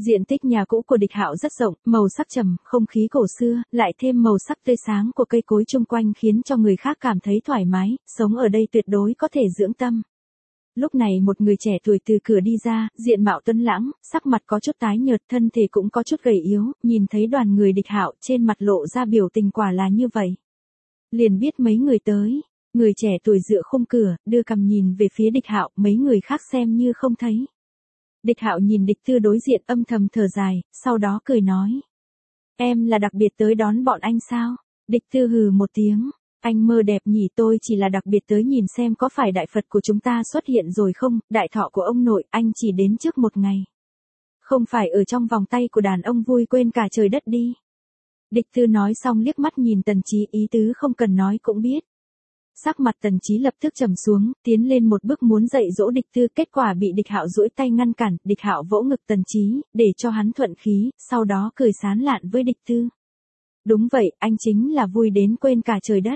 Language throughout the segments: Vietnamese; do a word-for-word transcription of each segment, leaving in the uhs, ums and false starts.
Diện tích nhà cũ của Địch Hạo rất rộng, màu sắc trầm, không khí cổ xưa, lại thêm màu sắc tươi sáng của cây cối chung quanh khiến cho người khác cảm thấy thoải mái, sống ở đây tuyệt đối có thể dưỡng tâm. Lúc này một người trẻ tuổi từ cửa đi ra, diện mạo tuấn lãng, sắc mặt có chút tái nhợt, thân thể cũng có chút gầy yếu, nhìn thấy đoàn người Địch Hạo trên mặt lộ ra biểu tình quả là như vậy. Liền biết mấy người tới, người trẻ tuổi dựa khung cửa, đưa cằm nhìn về phía Địch Hạo, mấy người khác xem như không thấy. Địch Hạo nhìn Địch Tư đối diện âm thầm thở dài, sau đó cười nói. Em là đặc biệt tới đón bọn anh sao? Địch Tư hừ một tiếng. Anh mơ đẹp nhỉ, tôi chỉ là đặc biệt tới nhìn xem có phải đại Phật của chúng ta xuất hiện rồi không, đại thọ của ông nội, anh chỉ đến trước một ngày. Không phải ở trong vòng tay của đàn ông vui quên cả trời đất đi. Địch Tư nói xong liếc mắt nhìn Tần Chí, ý tứ không cần nói cũng biết. Sắc mặt Tần Chí lập tức trầm xuống, tiến lên một bước muốn dạy dỗ Địch Tư, kết quả bị Địch Hạo duỗi tay ngăn cản, Địch Hạo vỗ ngực Tần Chí, để cho hắn thuận khí, sau đó cười sán lạn với Địch Tư. Đúng vậy, anh chính là vui đến quên cả trời đất.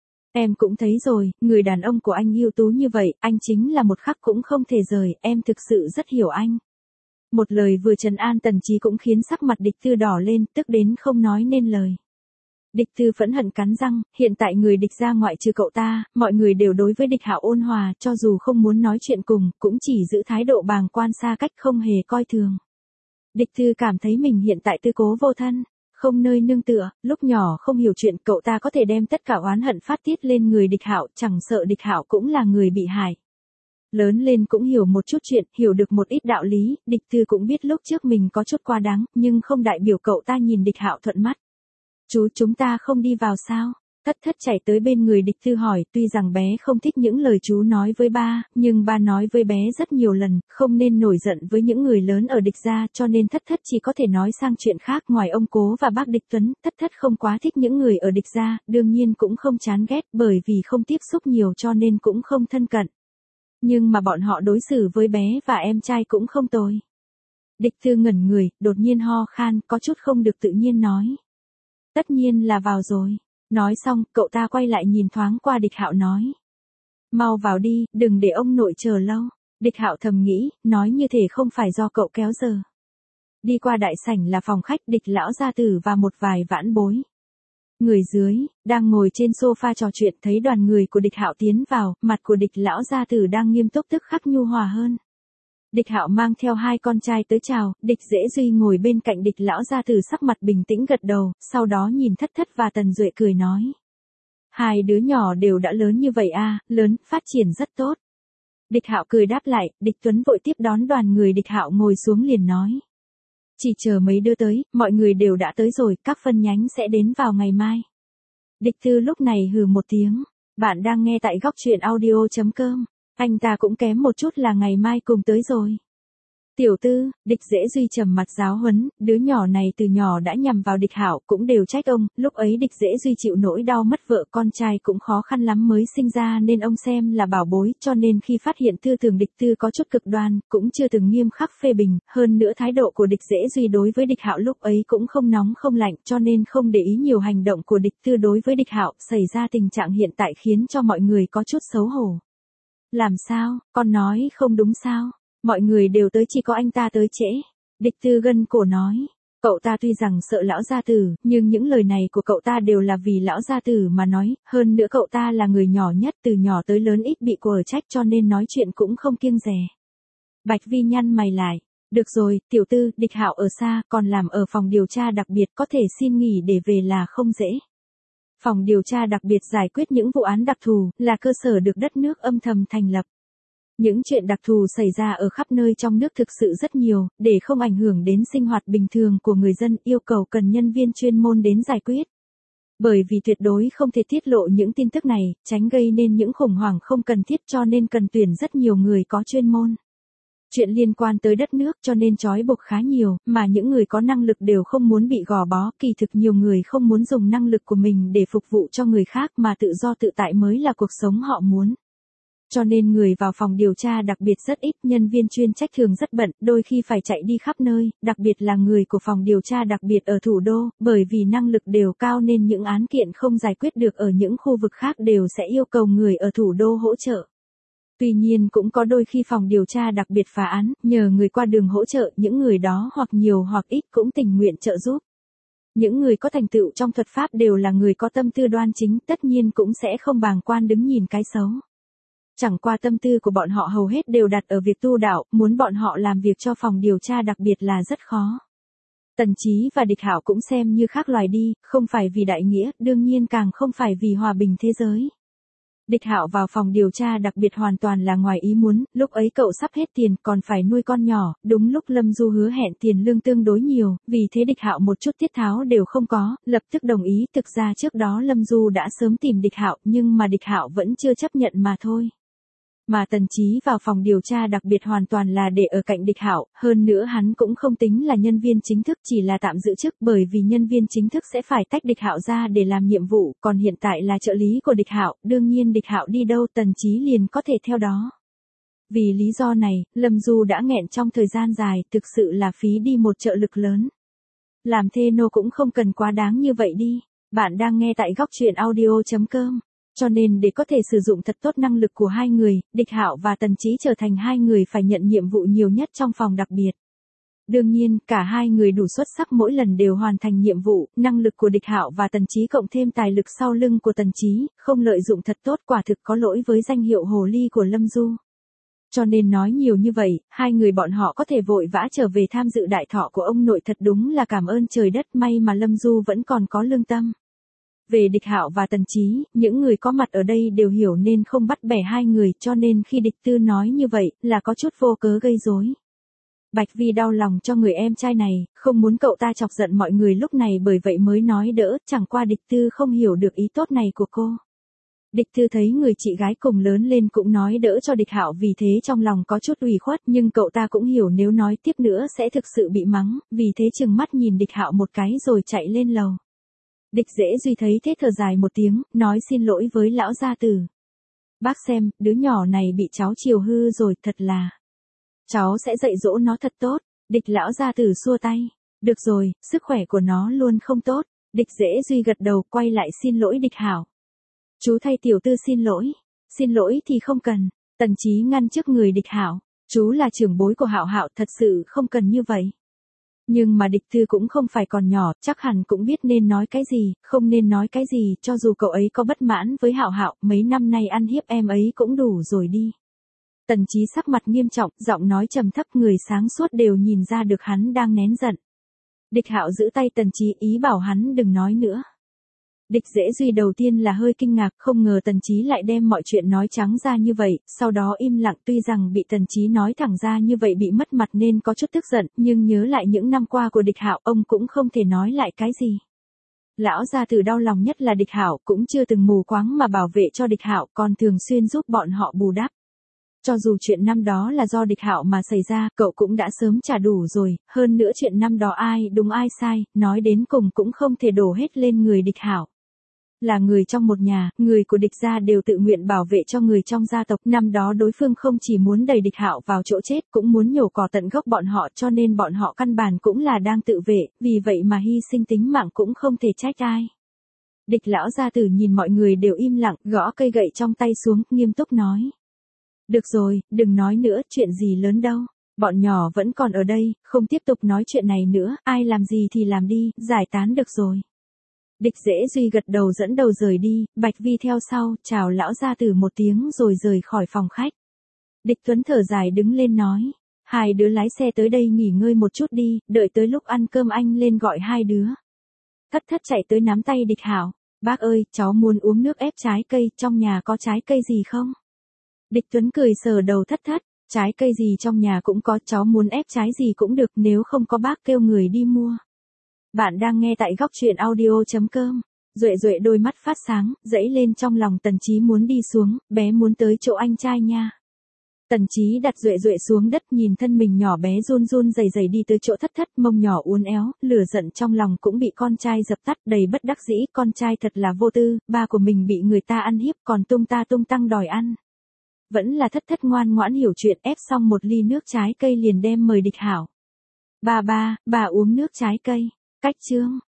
Em cũng thấy rồi, người đàn ông của anh ưu tú như vậy, anh chính là một khắc cũng không thể rời, em thực sự rất hiểu anh. Một lời vừa trấn an Tần Chí cũng khiến sắc mặt Địch Tư đỏ lên, tức đến không nói nên lời. Địch Tư phẫn hận cắn răng, hiện tại người Địch gia ngoại trừ cậu ta, mọi người đều đối với Địch Hạo ôn hòa, cho dù không muốn nói chuyện cùng, cũng chỉ giữ thái độ bàng quan xa cách không hề coi thường. Địch Tư cảm thấy mình hiện tại tư cố vô thân, không nơi nương tựa, lúc nhỏ không hiểu chuyện, cậu ta có thể đem tất cả oán hận phát tiết lên người Địch Hạo, chẳng sợ Địch Hạo cũng là người bị hại. Lớn lên cũng hiểu một chút chuyện, hiểu được một ít đạo lý, Địch Tư cũng biết lúc trước mình có chút quá đáng, nhưng không đại biểu cậu ta nhìn Địch Hạo thuận mắt. Chú, chúng ta không đi vào sao? Thất Thất chạy tới bên người Địch Tư hỏi, tuy rằng bé không thích những lời chú nói với ba, nhưng ba nói với bé rất nhiều lần, không nên nổi giận với những người lớn ở Địch gia, cho nên Thất Thất chỉ có thể nói sang chuyện khác. Ngoài ông Cố và bác Địch Tuấn, Thất Thất không quá thích những người ở Địch gia, đương nhiên cũng không chán ghét, bởi vì không tiếp xúc nhiều cho nên cũng không thân cận. Nhưng mà bọn họ đối xử với bé và em trai cũng không tồi. Địch Tư ngẩn người, đột nhiên ho khan, có chút không được tự nhiên nói. Tất nhiên là vào rồi. Nói xong, cậu ta quay lại nhìn thoáng qua Địch Hạo nói. Mau vào đi, đừng để ông nội chờ lâu. Địch Hạo thầm nghĩ, nói như thể không phải do cậu kéo giờ. Đi qua đại sảnh là phòng khách Địch lão gia tử và một vài vãn bối. Người dưới, đang ngồi trên sofa trò chuyện, thấy đoàn người của Địch Hạo tiến vào, mặt của Địch lão gia tử đang nghiêm túc tức khắc nhu hòa hơn. Địch Hạo mang theo hai con trai tới chào, Địch Dễ Duy ngồi bên cạnh Địch lão gia tử sắc mặt bình tĩnh gật đầu, sau đó nhìn Thất Thất và Tần Duệ cười nói. Hai đứa nhỏ đều đã lớn như vậy à, lớn, phát triển rất tốt. Địch Hạo cười đáp lại, Địch Tuấn vội tiếp đón đoàn người Địch Hạo ngồi xuống liền nói. Chỉ chờ mấy đứa tới, mọi người đều đã tới rồi, các phân nhánh sẽ đến vào ngày mai. Địch Tư lúc này hừ một tiếng, bạn đang nghe tại góc truyện audio chấm com. Anh ta cũng kém một chút là ngày mai cùng tới rồi. Tiểu Tư, Địch Dễ Duy trầm mặt giáo huấn, đứa nhỏ này từ nhỏ đã nhằm vào Địch Hạo, cũng đều trách ông, lúc ấy Địch Dễ Duy chịu nỗi đau mất vợ con trai cũng khó khăn lắm mới sinh ra nên ông xem là bảo bối, cho nên khi phát hiện tư tưởng Địch Tư có chút cực đoan, cũng chưa từng nghiêm khắc phê bình, hơn nữa thái độ của Địch Dễ Duy đối với Địch Hạo lúc ấy cũng không nóng không lạnh, cho nên không để ý nhiều hành động của Địch Tư đối với Địch Hạo, xảy ra tình trạng hiện tại khiến cho mọi người có chút xấu hổ. Làm sao, con nói không đúng sao? Mọi người đều tới chỉ có anh ta tới trễ. Địch Tư gân cổ nói. Cậu ta tuy rằng sợ lão gia tử, nhưng những lời này của cậu ta đều là vì lão gia tử mà nói, hơn nữa cậu ta là người nhỏ nhất, từ nhỏ tới lớn ít bị quở trách cho nên nói chuyện cũng không kiêng dè. Bạch Vi nhăn mày lại. Được rồi, Tiểu Tư, Địch Hạo ở xa, còn làm ở phòng điều tra đặc biệt, có thể xin nghỉ để về là không dễ. Phòng điều tra đặc biệt giải quyết những vụ án đặc thù, là cơ sở được đất nước âm thầm thành lập. Những chuyện đặc thù xảy ra ở khắp nơi trong nước thực sự rất nhiều, để không ảnh hưởng đến sinh hoạt bình thường của người dân, yêu cầu cần nhân viên chuyên môn đến giải quyết. Bởi vì tuyệt đối không thể tiết lộ những tin tức này, tránh gây nên những khủng hoảng không cần thiết, cho nên cần tuyển rất nhiều người có chuyên môn. Chuyện liên quan tới đất nước cho nên trói buộc khá nhiều, mà những người có năng lực đều không muốn bị gò bó, kỳ thực nhiều người không muốn dùng năng lực của mình để phục vụ cho người khác mà tự do tự tại mới là cuộc sống họ muốn. Cho nên người vào phòng điều tra đặc biệt rất ít, nhân viên chuyên trách thường rất bận, đôi khi phải chạy đi khắp nơi, đặc biệt là người của phòng điều tra đặc biệt ở thủ đô, bởi vì năng lực đều cao nên những án kiện không giải quyết được ở những khu vực khác đều sẽ yêu cầu người ở thủ đô hỗ trợ. Tuy nhiên cũng có đôi khi phòng điều tra đặc biệt phá án, nhờ người qua đường hỗ trợ, những người đó hoặc nhiều hoặc ít cũng tình nguyện trợ giúp. Những người có thành tựu trong thuật pháp đều là người có tâm tư đoan chính, tất nhiên cũng sẽ không bàng quan đứng nhìn cái xấu. Chẳng qua tâm tư của bọn họ hầu hết đều đặt ở việc tu đạo, muốn bọn họ làm việc cho phòng điều tra đặc biệt là rất khó. Tần Chí và Địch Hạo cũng xem như khác loài đi, không phải vì đại nghĩa, đương nhiên càng không phải vì hòa bình thế giới. Địch Hạo vào phòng điều tra đặc biệt hoàn toàn là ngoài ý muốn, lúc ấy cậu sắp hết tiền còn phải nuôi con nhỏ, đúng lúc Lâm Du hứa hẹn tiền lương tương đối nhiều, vì thế Địch Hạo một chút tiết tháo đều không có, lập tức đồng ý, thực ra trước đó Lâm Du đã sớm tìm Địch Hạo nhưng mà Địch Hạo vẫn chưa chấp nhận mà thôi. Mà Tần Chí vào phòng điều tra đặc biệt hoàn toàn là để ở cạnh Địch Hạo, hơn nữa hắn cũng không tính là nhân viên chính thức, chỉ là tạm giữ chức, bởi vì nhân viên chính thức sẽ phải tách Địch Hạo ra để làm nhiệm vụ, còn hiện tại là trợ lý của Địch Hạo, đương nhiên Địch Hạo đi đâu Tần Chí liền có thể theo đó. Vì lý do này, Lâm Du đã nghẹn trong thời gian dài, thực sự là phí đi một trợ lực lớn. Làm thê nô cũng không cần quá đáng như vậy đi. Bạn đang nghe tại góc truyện audio chấm com. Cho nên để có thể sử dụng thật tốt năng lực của hai người, Địch Hạo và Tần Chí trở thành hai người phải nhận nhiệm vụ nhiều nhất trong phòng đặc biệt. Đương nhiên, cả hai người đủ xuất sắc mỗi lần đều hoàn thành nhiệm vụ, năng lực của Địch Hạo và Tần Chí cộng thêm tài lực sau lưng của Tần Chí, không lợi dụng thật tốt quả thực có lỗi với danh hiệu hồ ly của Lâm Du. Cho nên nói nhiều như vậy, hai người bọn họ có thể vội vã trở về tham dự đại thọ của ông nội thật đúng là cảm ơn trời đất, may mà Lâm Du vẫn còn có lương tâm. Về Địch Hạo và Tần Chí, những người có mặt ở đây đều hiểu nên không bắt bẻ hai người, cho nên khi Địch Tư nói như vậy, là có chút vô cớ gây rối. Bạch Vi đau lòng cho người em trai này, không muốn cậu ta chọc giận mọi người lúc này bởi vậy mới nói đỡ, chẳng qua Địch Tư không hiểu được ý tốt này của cô. Địch Tư thấy người chị gái cùng lớn lên cũng nói đỡ cho Địch Hạo, vì thế trong lòng có chút ủy khuất, nhưng cậu ta cũng hiểu nếu nói tiếp nữa sẽ thực sự bị mắng, vì thế trừng mắt nhìn Địch Hạo một cái rồi chạy lên lầu. Địch Dễ Duy thấy thế thở dài một tiếng, nói xin lỗi với lão gia tử. Bác xem, đứa nhỏ này bị cháu chiều hư rồi, thật là. Cháu sẽ dạy dỗ nó thật tốt. Địch lão gia tử xua tay. Được rồi, sức khỏe của nó luôn không tốt. Địch Dễ Duy gật đầu quay lại xin lỗi Địch Hạo. Chú thay tiểu tư xin lỗi. Xin lỗi thì không cần. Tần Chí ngăn trước người Địch Hạo. Chú là trưởng bối của Hạo Hạo, thật sự không cần như vậy. Nhưng mà Địch Tư cũng không phải còn nhỏ, chắc hẳn cũng biết nên nói cái gì, không nên nói cái gì, cho dù cậu ấy có bất mãn với Hạo Hạo, mấy năm nay ăn hiếp em ấy cũng đủ rồi đi. Tần Chí sắc mặt nghiêm trọng, giọng nói trầm thấp, người sáng suốt đều nhìn ra được hắn đang nén giận. Địch Hạo giữ tay Tần Chí ý bảo hắn đừng nói nữa. Địch Dễ Duy đầu tiên là hơi kinh ngạc, không ngờ Tần Chí lại đem mọi chuyện nói trắng ra như vậy, sau đó im lặng, tuy rằng bị Tần Chí nói thẳng ra như vậy bị mất mặt nên có chút tức giận, nhưng nhớ lại những năm qua của Địch Hạo, ông cũng không thể nói lại cái gì. Lão gia tử đau lòng nhất là Địch Hạo, cũng chưa từng mù quáng mà bảo vệ cho Địch Hạo, còn thường xuyên giúp bọn họ bù đắp. Cho dù chuyện năm đó là do Địch Hạo mà xảy ra, cậu cũng đã sớm trả đủ rồi, hơn nữa chuyện năm đó ai đúng ai sai, nói đến cùng cũng không thể đổ hết lên người Địch Hạo. Là người trong một nhà, người của Địch gia đều tự nguyện bảo vệ cho người trong gia tộc, năm đó đối phương không chỉ muốn đẩy Địch Hạo vào chỗ chết, cũng muốn nhổ cỏ tận gốc bọn họ, cho nên bọn họ căn bản cũng là đang tự vệ, vì vậy mà hy sinh tính mạng cũng không thể trách ai. Địch lão gia tử nhìn mọi người đều im lặng, gõ cây gậy trong tay xuống, nghiêm túc nói. Được rồi, đừng nói nữa, chuyện gì lớn đâu. Bọn nhỏ vẫn còn ở đây, không tiếp tục nói chuyện này nữa, ai làm gì thì làm đi, giải tán được rồi. Địch Dễ Duy gật đầu dẫn đầu rời đi, Bạch Vi theo sau, chào lão gia tử một tiếng rồi rời khỏi phòng khách. Địch Tuấn thở dài đứng lên nói, hai đứa lái xe tới đây nghỉ ngơi một chút đi, đợi tới lúc ăn cơm anh lên gọi hai đứa. Thất Thất chạy tới nắm tay Địch Hạo, bác ơi, cháu muốn uống nước ép trái cây, trong nhà có trái cây gì không? Địch Tuấn cười sờ đầu Thất Thất, trái cây gì trong nhà cũng có, cháu muốn ép trái gì cũng được, nếu không có bác kêu người đi mua. Bạn đang nghe tại góc truyện audio chấm com. Duệ Duệ đôi mắt phát sáng, dẫy lên trong lòng Tần Chí muốn đi xuống, bé muốn tới chỗ anh trai nha. Tần Chí đặt Duệ Duệ xuống đất, nhìn thân mình nhỏ bé run run rẩy rẩy đi tới chỗ Thất Thất, mông nhỏ uốn éo, lửa giận trong lòng cũng bị con trai dập tắt, đầy bất đắc dĩ, con trai thật là vô tư, ba của mình bị người ta ăn hiếp còn tung ta tung tăng đòi ăn. Vẫn là Thất Thất ngoan ngoãn hiểu chuyện, ép xong một ly nước trái cây liền đem mời Địch Hạo. Ba ba, bà uống nước trái cây. Cách chương